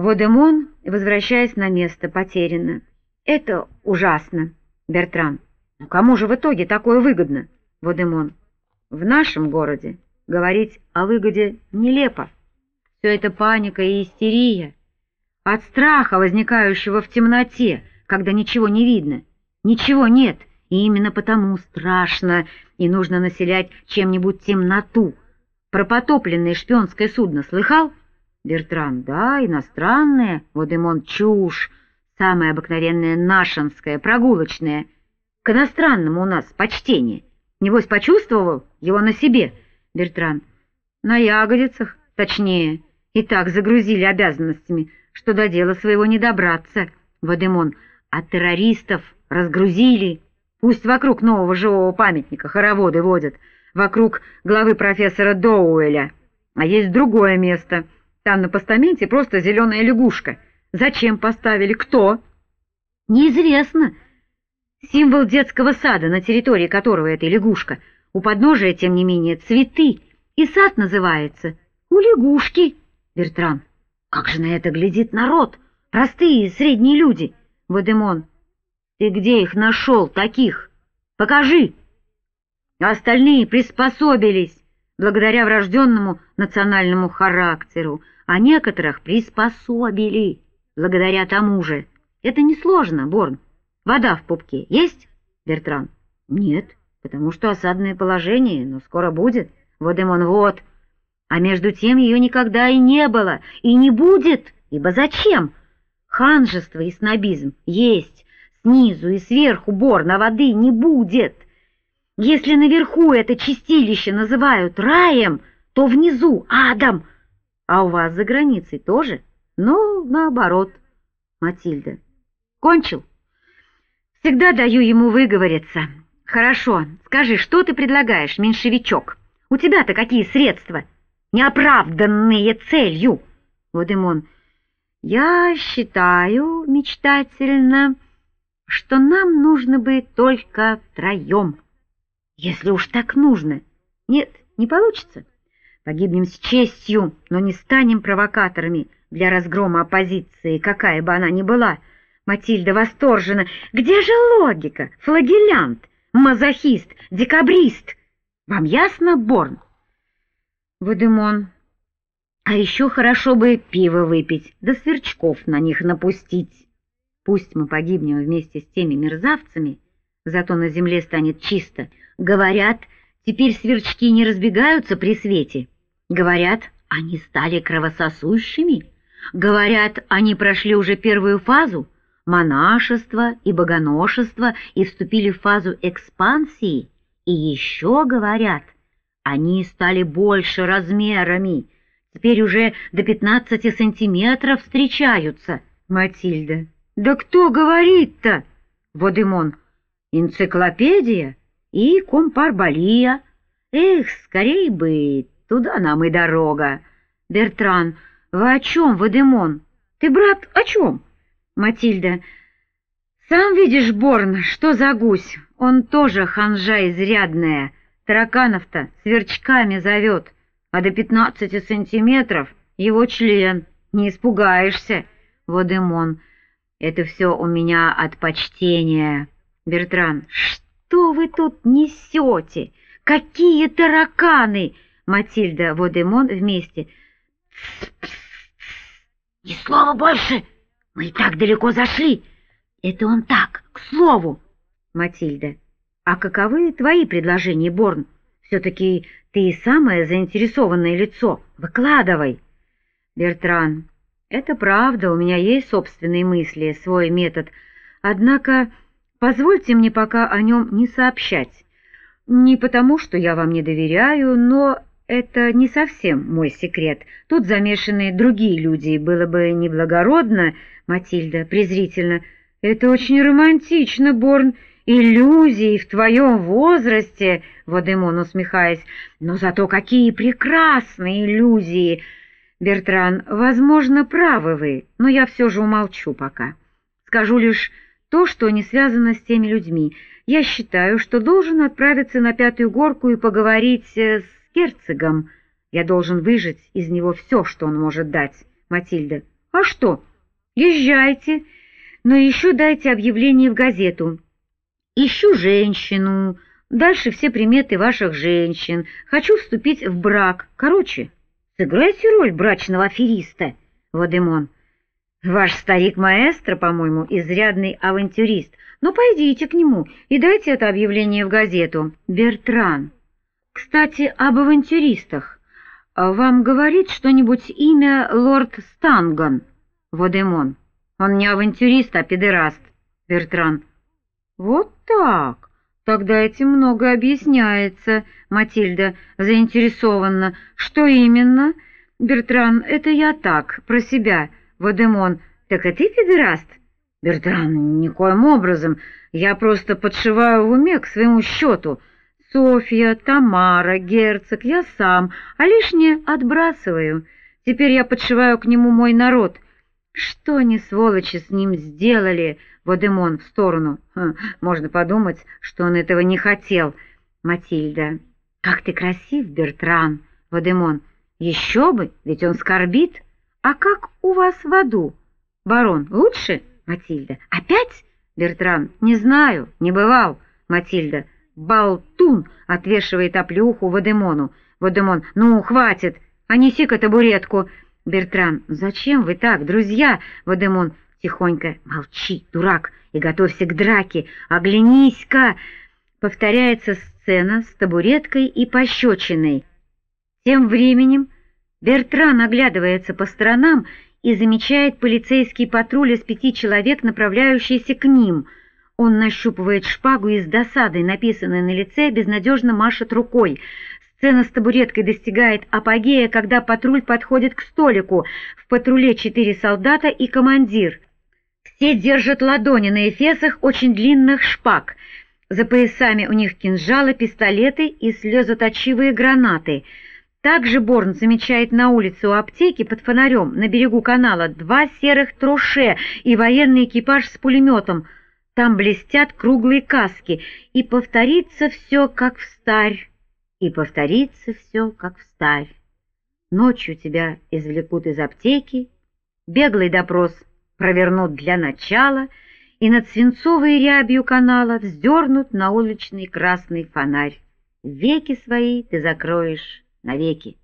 Водемон, возвращаясь на место, потеряно. Это ужасно, Бертран. Но кому же в итоге такое выгодно? Водемон. В нашем городе говорить о выгоде нелепо. Все это паника и истерия. От страха, возникающего в темноте, когда ничего не видно. Ничего нет, и именно потому страшно, и нужно населять чем-нибудь темноту. Про потопленное шпионское судно слыхал? Бертран. Да, иностранное. Водемон. Чушь. Самое обыкновенное нашинское, прогулочное. К иностранному у нас почтение. Небось, почувствовал его на себе? Бертран. На ягодицах, точнее. И так загрузили обязанностями, что до дела своего не добраться. Водемон. А террористов разгрузили. Пусть вокруг нового живого памятника хороводы водят. Вокруг главы профессора Доуэля. А есть другое место. Там на постаменте просто зеленая лягушка. Зачем поставили? Кто? Неизвестно. Символ детского сада, на территории которого эта лягушка. У подножия, тем не менее, цветы. И сад называется «У лягушки». Бертран. Как же на это глядит народ? Простые средние люди. Водемон. Ты где их нашел, таких? Покажи. Остальные приспособились благодаря врожденному национальному характеру, а некоторых приспособили благодаря тому же. Это несложно, Борн. Вода в пупке есть? Бертран. Нет, потому что осадное положение, но скоро будет. Водемон. Вот. А между тем ее никогда и не было, и не будет, ибо зачем? Ханжество и снобизм есть. Снизу и сверху Борна воды не будет. Если наверху это чистилище называют раем, то внизу адом. А у вас за границей тоже? Ну, наоборот. Матильда. Кончил? Всегда даю ему выговориться. Хорошо, скажи, что ты предлагаешь, меньшевичок? У тебя-то какие средства? Неоправданные целью. Водемон. Я считаю мечтательно, что нам нужно бы только втроем. Если уж так нужно. Нет, не получится. Погибнем с честью, но не станем провокаторами для разгрома оппозиции, какая бы она ни была. Матильда восторжена. Где же логика? Флагелянт, мазохист, декабрист. Вам ясно, Борн? Водемон. А еще хорошо бы пиво выпить, да сверчков на них напустить. Пусть мы погибнем вместе с теми мерзавцами, зато на земле станет чисто. Говорят, теперь сверчки не разбегаются при свете. Говорят, они стали кровососущими. Говорят, они прошли уже первую фазу монашества и богоношества и вступили в фазу экспансии. И еще говорят, они стали больше размерами. Теперь уже до 15 сантиметров встречаются. Матильда. Да кто говорит-то? Водемон. Энциклопедия и компарболия. Эх, скорей бы, туда нам и дорога. Бертран. Вы о чем, Водемон? Ты, брат, о чем? Матильда. Сам видишь, Борн, что за гусь? Он тоже ханжа изрядная. Тараканов-то сверчками зовет. А до 15 сантиметров его член. Не испугаешься. Водемон. Это все у меня от почтения. Бертран. Что вы тут несете? Какие тараканы? Матильда, Водемон вместе. Ни слова больше. Мы и так далеко зашли. Это он так, к слову. Матильда. А каковы твои предложения, Борн? Все-таки ты самое заинтересованное лицо. Выкладывай. Бертран. Это правда, у меня есть собственные мысли, свой метод. Однако позвольте мне пока о нем не сообщать. Не потому, что я вам не доверяю, но это не совсем мой секрет. Тут замешаны другие люди, было бы неблагородно. Матильда презрительно. Это очень романтично, Борн. Иллюзии в твоем возрасте, Водемон, усмехаясь. Но зато какие прекрасные иллюзии! Бертран, возможно, правы вы, но я все же умолчу пока. Скажу лишь то, что не связано с теми людьми. Я считаю, что должен отправиться на Пятую горку и поговорить с герцогом. Я должен выжать из него все, что он может дать. Матильда. А что? Езжайте, но еще дайте объявление в газету. Ищу женщину, дальше все приметы ваших женщин, хочу вступить в брак. Короче, сыграйте роль брачного афериста, Водемон. Ваш старик-маэстро, по-моему, изрядный авантюрист. Но пойдите к нему и дайте это объявление в газету. Бертран. Кстати, об авантюристах. Вам говорит что-нибудь имя лорд Станган? Водемон. Он не авантюрист, а педераст. Бертран. Вот так. Тогда этим многое объясняется. Матильда заинтересованно. Что именно? Бертран, это я так, про себя. Водемон. Так и ты педераст? Бертран, никоим образом. Я просто подшиваю в уме к своему счету. Софья, Тамара, герцог, я сам, а лишнее отбрасываю. Теперь я подшиваю к нему мой народ. Что они, сволочи, с ним сделали? Водемон в сторону. Можно подумать, что он этого не хотел. Матильда. Как ты красив, Бертран. Водемон. Еще бы, ведь он скорбит. А как у вас в аду? Барон, лучше? Матильда. Опять? Бертран. Не знаю, не бывал. Матильда. Болтун! Отвешивает оплеуху Водемону. Водемон. Ну, хватит, а неси-ка табуретку. Бертран. Зачем вы так, друзья? Водемон. Тихонько. Молчи, дурак, и готовься к драке. Оглянись-ка. Повторяется сцена с табуреткой и пощечиной. Тем временем Бертран оглядывается по сторонам и замечает полицейский патруль из 5 человек, направляющийся к ним. Он нащупывает шпагу и с досадой, написанной на лице, безнадежно машет рукой. Сцена с табуреткой достигает апогея, когда патруль подходит к столику. В патруле 4 солдата и командир. Все держат ладони на эфесах очень длинных шпаг. За поясами у них кинжалы, пистолеты и слезоточивые гранаты. Также Борн замечает на улице у аптеки под фонарем на берегу канала 2 серых троше и военный экипаж с пулеметом. Там блестят круглые каски, и повторится все, как встарь, и повторится все, как встарь. Ночью тебя извлекут из аптеки, беглый допрос провернут для начала, и над свинцовой рябью канала вздернут на уличный красный фонарь. Веки свои ты закроешь навеки.